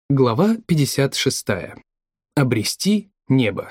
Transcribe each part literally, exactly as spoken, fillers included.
Глава пятьдесят шестая. Обрести небо.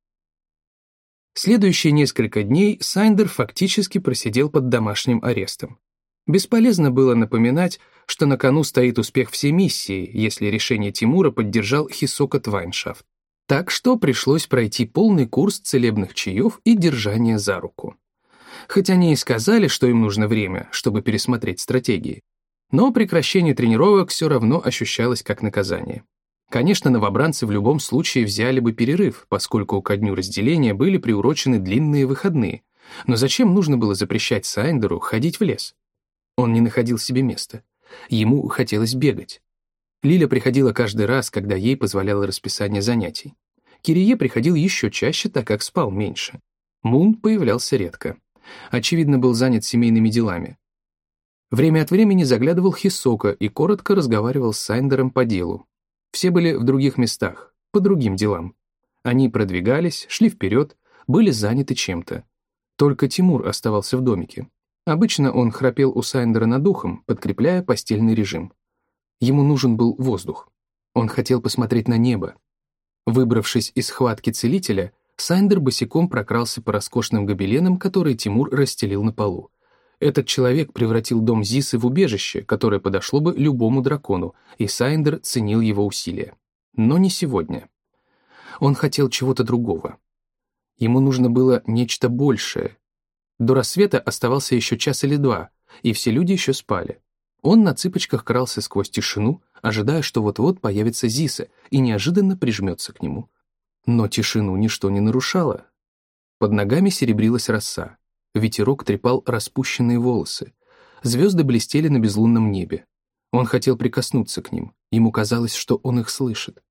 Следующие несколько дней Сайндер фактически просидел под домашним арестом. Бесполезно было напоминать, что на кону стоит успех всей миссии, если решение Тимура поддержал Хисока Твайншафт. Так что пришлось пройти полный курс целебных чаев и держания за руку. Хоть они и сказали, что им нужно время, чтобы пересмотреть стратегии, но прекращение тренировок все равно ощущалось как наказание. Конечно, новобранцы в любом случае взяли бы перерыв, поскольку ко дню разделения были приурочены длинные выходные. Но зачем нужно было запрещать Сайндеру ходить в лес? Он не находил себе места. Ему хотелось бегать. Лиля приходила каждый раз, когда ей позволяло расписание занятий. Кирие приходил еще чаще, так как спал меньше. Мун появлялся редко. Очевидно, был занят семейными делами. Время от времени заглядывал Хисока и коротко разговаривал с Сайндером по делу. Все были в других местах, по другим делам. Они продвигались, шли вперед, были заняты чем-то. Только Тимур оставался в домике. Обычно он храпел у Сайндера над ухом, подкрепляя постельный режим. Ему нужен был воздух. Он хотел посмотреть на небо. Выбравшись из схватки целителя, Сайндер босиком прокрался по роскошным гобеленам, которые Тимур расстелил на полу. Этот человек превратил дом Зисы в убежище, которое подошло бы любому дракону, и Сайндер ценил его усилия. Но не сегодня. Он хотел чего-то другого. Ему нужно было нечто большее. До рассвета оставался еще час или два, и все люди еще спали. Он на цыпочках крался сквозь тишину, ожидая, что вот-вот появится Зиса, и неожиданно прижмется к нему. Но тишину ничто не нарушало. Под ногами серебрилась роса. Ветерок трепал распущенные волосы. Звезды блестели на безлунном небе. Он хотел прикоснуться к ним. Ему казалось, что он их слышит.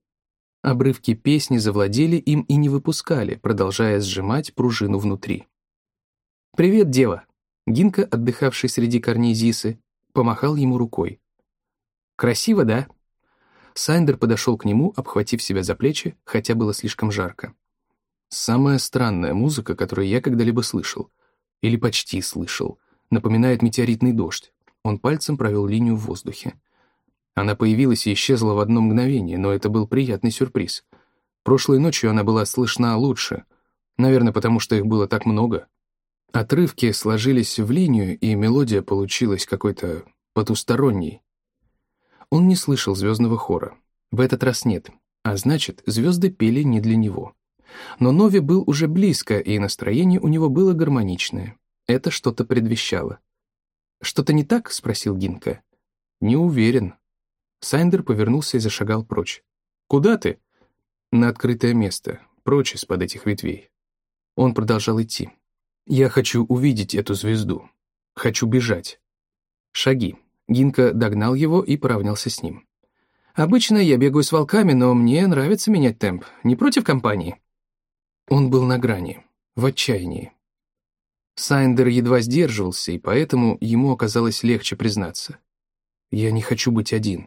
Обрывки песни завладели им и не выпускали, продолжая сжимать пружину внутри. «Привет, дева!» Гинка, отдыхавший среди корней Зисы, помахал ему рукой. «Красиво, да?» Сайндер подошел к нему, обхватив себя за плечи, хотя было слишком жарко. «Самая странная музыка, которую я когда-либо слышал. Или почти слышал. Напоминает метеоритный дождь». Он пальцем провел линию в воздухе. Она появилась и исчезла в одно мгновение, но это был приятный сюрприз. Прошлой ночью она была слышна лучше. Наверное, потому что их было так много. Отрывки сложились в линию, и мелодия получилась какой-то потусторонней. Он не слышал звездного хора. В этот раз нет. А значит, звезды пели не для него. Но Нови был уже близко, и настроение у него было гармоничное. Это что-то предвещало. «Что-то не так?» — спросил Гинка. «Не уверен». Сайндер повернулся и зашагал прочь. «Куда ты?» «На открытое место, прочь из-под этих ветвей». Он продолжал идти. «Я хочу увидеть эту звезду. Хочу бежать». Шаги. Гинка догнал его и поравнялся с ним. «Обычно я бегаю с волками, но мне нравится менять темп. Не против компании?» Он был на грани, в отчаянии. Сайндер едва сдерживался, и поэтому ему оказалось легче признаться. «Я не хочу быть один».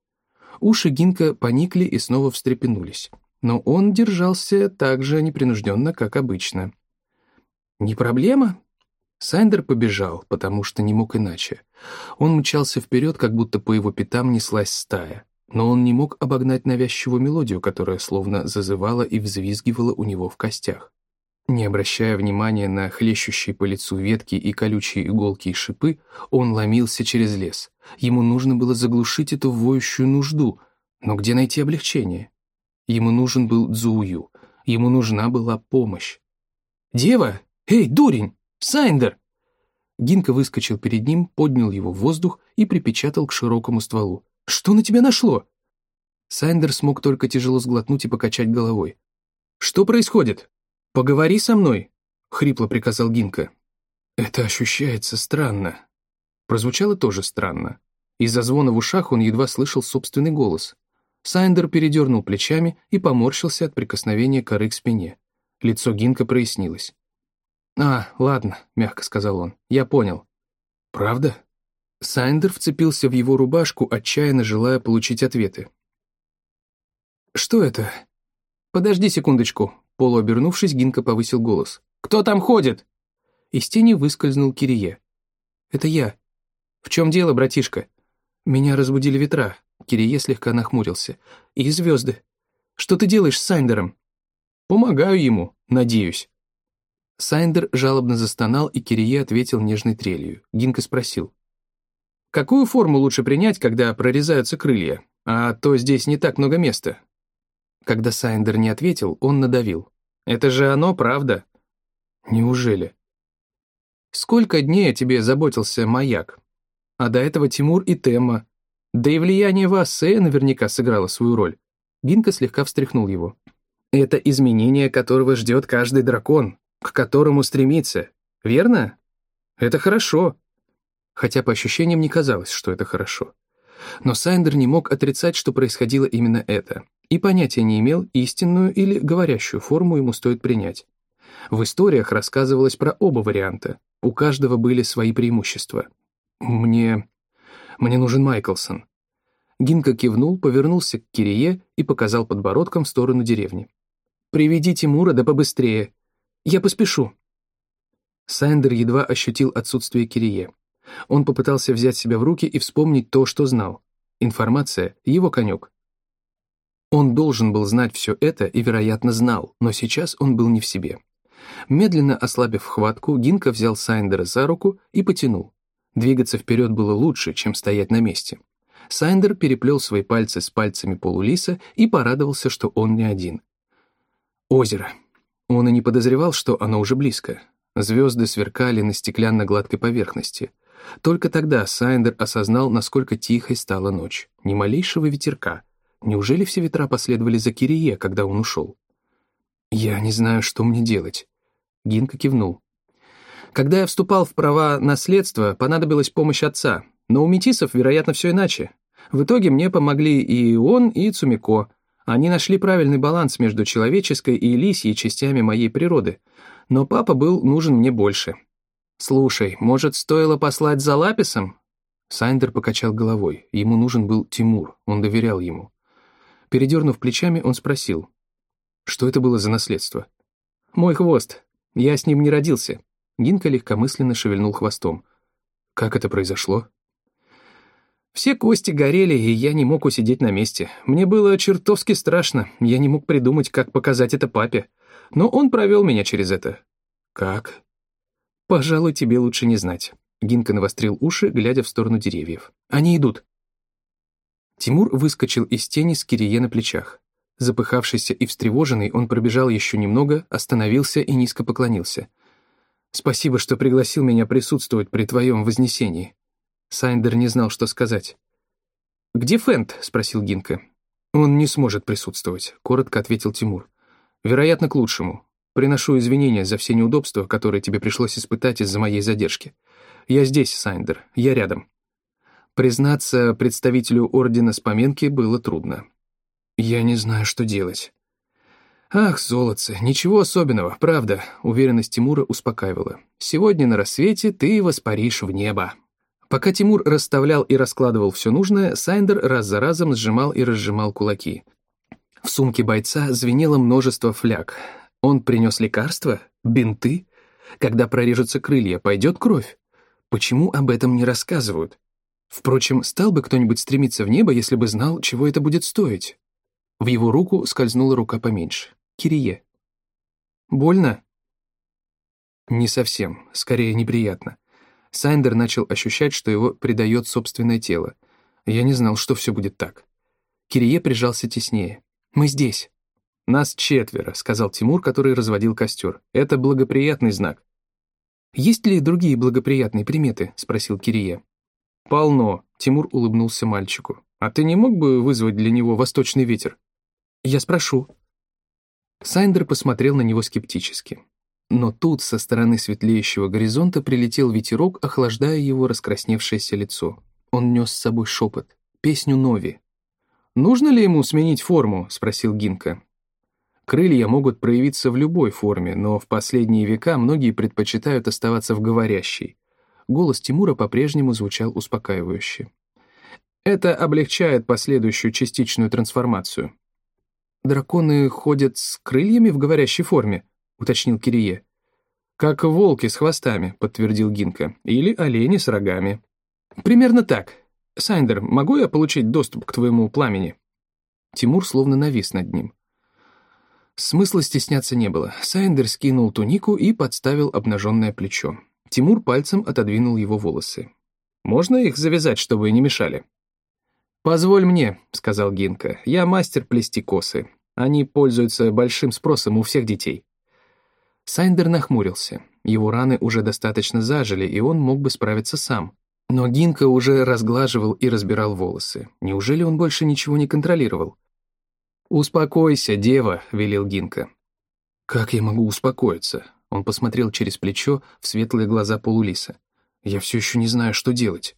Уши Гинка поникли и снова встрепенулись, но он держался так же непринужденно, как обычно. «Не проблема?» Сайндер побежал, потому что не мог иначе. Он мчался вперед, как будто по его пятам неслась стая. Но он не мог обогнать навязчивую мелодию, которая словно зазывала и взвизгивала у него в костях. Не обращая внимания на хлещущие по лицу ветки и колючие иголки и шипы, он ломился через лес. Ему нужно было заглушить эту воющую нужду, но где найти облегчение? Ему нужен был Цзую, ему нужна была помощь. «Дева! Эй, дурень! Сайндер!» Гинка выскочил перед ним, поднял его в воздух и припечатал к широкому стволу. «Что на тебя нашло?» Сайндер смог только тяжело сглотнуть и покачать головой. «Что происходит? Поговори со мной!» — хрипло приказал Гинка. «Это ощущается странно». Прозвучало тоже странно. Из-за звона в ушах он едва слышал собственный голос. Сайндер передернул плечами и поморщился от прикосновения коры к спине. Лицо Гинка прояснилось. «А, ладно», — мягко сказал он, — «я понял». «Правда?» Сайндер вцепился в его рубашку, отчаянно желая получить ответы. «Что это?» «Подожди секундочку», — полуобернувшись, Гинка повысил голос. «Кто там ходит?» Из тени выскользнул Кирие. «Это я». «В чем дело, братишка?» «Меня разбудили ветра. Кирие слегка нахмурился. «И звезды. Что ты делаешь с Сайндером?» «Помогаю ему, надеюсь». Сайндер жалобно застонал, и Кирие ответил нежной трелью. Гинка спросил: «Какую форму лучше принять, когда прорезаются крылья? А то здесь не так много места». Когда Сайндер не ответил, он надавил. «Это же оно, правда?» «Неужели?» «Сколько дней о тебе заботился маяк? А до этого Тимур и Темма. Да и влияние Ваассея наверняка сыграло свою роль». Гинка слегка встряхнул его. «Это изменение, которого ждет каждый дракон, к которому стремится. Верно? Это хорошо». Хотя по ощущениям не казалось, что это хорошо. Но Сайндер не мог отрицать, что происходило именно это, и понятия не имел, истинную или говорящую форму ему стоит принять. В историях рассказывалось про оба варианта, у каждого были свои преимущества. «Мне... мне нужен Майклсон». Гинка кивнул, повернулся к Кирие и показал подбородком в сторону деревни. «Приведи Тимура, да побыстрее. Я поспешу». Сайндер едва ощутил отсутствие Кирие. Он попытался взять себя в руки и вспомнить то, что знал. Информация — его конек. Он должен был знать все это и, вероятно, знал, но сейчас он был не в себе. Медленно ослабив хватку, Гинка взял Сайндера за руку и потянул. Двигаться вперед было лучше, чем стоять на месте. Сайндер переплел свои пальцы с пальцами полулиса и порадовался, что он не один. Озеро. Он и не подозревал, что оно уже близко. Звезды сверкали на стеклянно-гладкой поверхности. Только тогда Сайндер осознал, насколько тихой стала ночь. Ни малейшего ветерка. Неужели все ветра последовали за Кирие, когда он ушел? «Я не знаю, что мне делать». Гинка кивнул. «Когда я вступал в права наследства, понадобилась помощь отца. Но у метисов, вероятно, все иначе. В итоге мне помогли и он, и Цумико. Они нашли правильный баланс между человеческой и лисьей частями моей природы. Но папа был нужен мне больше. Слушай, может, стоило послать за Лаписом?» Сайндер покачал головой. Ему нужен был Тимур, он доверял ему. Передернув плечами, он спросил: «Что это было за наследство?» «Мой хвост. Я с ним не родился». Гинка легкомысленно шевельнул хвостом. «Как это произошло?» «Все кости горели, и я не мог усидеть на месте. Мне было чертовски страшно, я не мог придумать, как показать это папе. Но он провел меня через это». «Как?» «Пожалуй, тебе лучше не знать». Гинка навострил уши, глядя в сторону деревьев. «Они идут». Тимур выскочил из тени с Кирие на плечах. Запыхавшийся и встревоженный, он пробежал еще немного, остановился и низко поклонился. «Спасибо, что пригласил меня присутствовать при твоем вознесении». Сайндер не знал, что сказать. «Где Фент?» — спросил Гинка. «Он не сможет присутствовать», — коротко ответил Тимур. «Вероятно, к лучшему. Приношу извинения за все неудобства, которые тебе пришлось испытать из-за моей задержки. Я здесь, Сайндер, я рядом». Признаться, представителю Ордена Споменки было трудно. «Я не знаю, что делать». «Ах, золотце, ничего особенного, правда», — уверенность Тимура успокаивала. «Сегодня на рассвете ты воспаришь в небо». Пока Тимур расставлял и раскладывал все нужное, Сайндер раз за разом сжимал и разжимал кулаки. В сумке бойца звенело множество фляг. Он принес лекарства? Бинты? Когда прорежутся крылья, пойдет кровь? Почему об этом не рассказывают? Впрочем, стал бы кто-нибудь стремиться в небо, если бы знал, чего это будет стоить? В его руку скользнула рука поменьше. Кирие. «Больно?» Не совсем, скорее неприятно. Сайндер начал ощущать, что его предает собственное тело. Я не знал, что все будет так. Кирие прижался теснее. «Мы здесь». «Нас четверо», — сказал Тимур, который разводил костер. «Это благоприятный знак». «Есть ли другие благоприятные приметы?» — спросил Кирие. «Полно», — Тимур улыбнулся мальчику. «А ты не мог бы вызвать для него восточный ветер?» «Я спрошу». Сайндер посмотрел на него скептически. Но тут со стороны светлеющего горизонта прилетел ветерок, охлаждая его раскрасневшееся лицо. Он нес с собой шепот, песню Нови. «Нужно ли ему сменить форму?» — спросил Гинка. Крылья могут проявиться в любой форме, но в последние века многие предпочитают оставаться в говорящей. Голос Тимура по-прежнему звучал успокаивающе. Это облегчает последующую частичную трансформацию. «Драконы ходят с крыльями в говорящей форме?» — уточнил Кирие. «Как волки с хвостами», — подтвердил Гинка, «или олени с рогами». «Примерно так». Сайндер, могу я получить доступ к твоему пламени?» Тимур словно навис над ним. Смысла стесняться не было. Сайндер скинул тунику и подставил обнаженное плечо. Тимур пальцем отодвинул его волосы. «Можно их завязать, чтобы не мешали?» «Позволь мне», — сказал Гинка. «Я мастер плести косы. Они пользуются большим спросом у всех детей». Сайндер нахмурился. Его раны уже достаточно зажили, и он мог бы справиться сам. Но Гинка уже разглаживал и разбирал волосы. Неужели он больше ничего не контролировал? «Успокойся, дева», — велел Гинка. «Как я могу успокоиться?» Он посмотрел через плечо в светлые глаза полулиса. «Я все еще не знаю, что делать».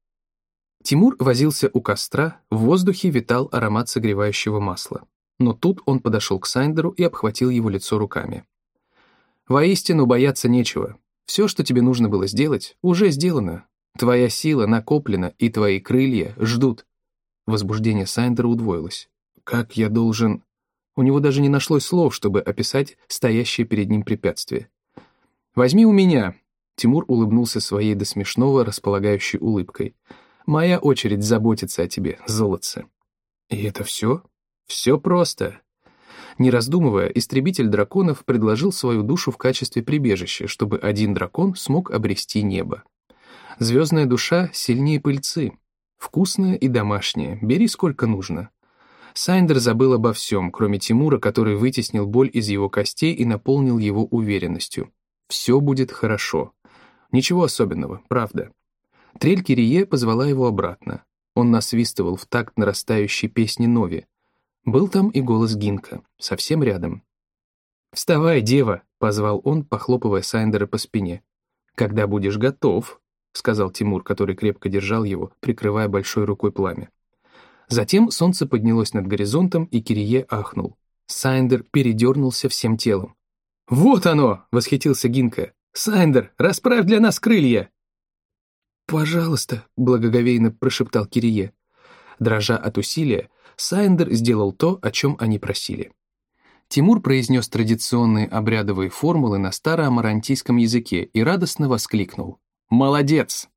Тимур возился у костра, в воздухе витал аромат согревающего масла. Но тут он подошел к Сайндеру и обхватил его лицо руками. «Воистину бояться нечего. Все, что тебе нужно было сделать, уже сделано. Твоя сила накоплена, и твои крылья ждут». Возбуждение Сайндера удвоилось. «Как я должен...» У него даже не нашлось слов, чтобы описать стоящее перед ним препятствие. «Возьми у меня», — Тимур улыбнулся своей до смешного располагающей улыбкой. «Моя очередь заботиться о тебе, золотце». «И это все? Все просто». Не раздумывая, истребитель драконов предложил свою душу в качестве прибежища, чтобы один дракон смог обрести небо. Звездная душа сильнее пыльцы. Вкусная и домашняя, бери сколько нужно. Сайндер забыл обо всем, кроме Тимура, который вытеснил боль из его костей и наполнил его уверенностью. Все будет хорошо. Ничего особенного, правда. Трель Кирие позвала его обратно. Он насвистывал в такт нарастающей песни Нови. Был там и голос Гинка, совсем рядом. «Вставай, дева!» — позвал он, похлопывая Сайндера по спине. «Когда будешь готов», — сказал Тимур, который крепко держал его, прикрывая большой рукой пламя. Затем солнце поднялось над горизонтом, и Кирие ахнул. Сайндер передернулся всем телом. «Вот оно!» — восхитился Гинка. «Сайндер, расправь для нас крылья!» «Пожалуйста», — благоговейно прошептал Кирие. Дрожа от усилия, Сайндер сделал то, о чем они просили. Тимур произнес традиционные обрядовые формулы на староамарантийском языке и радостно воскликнул. «Молодец!»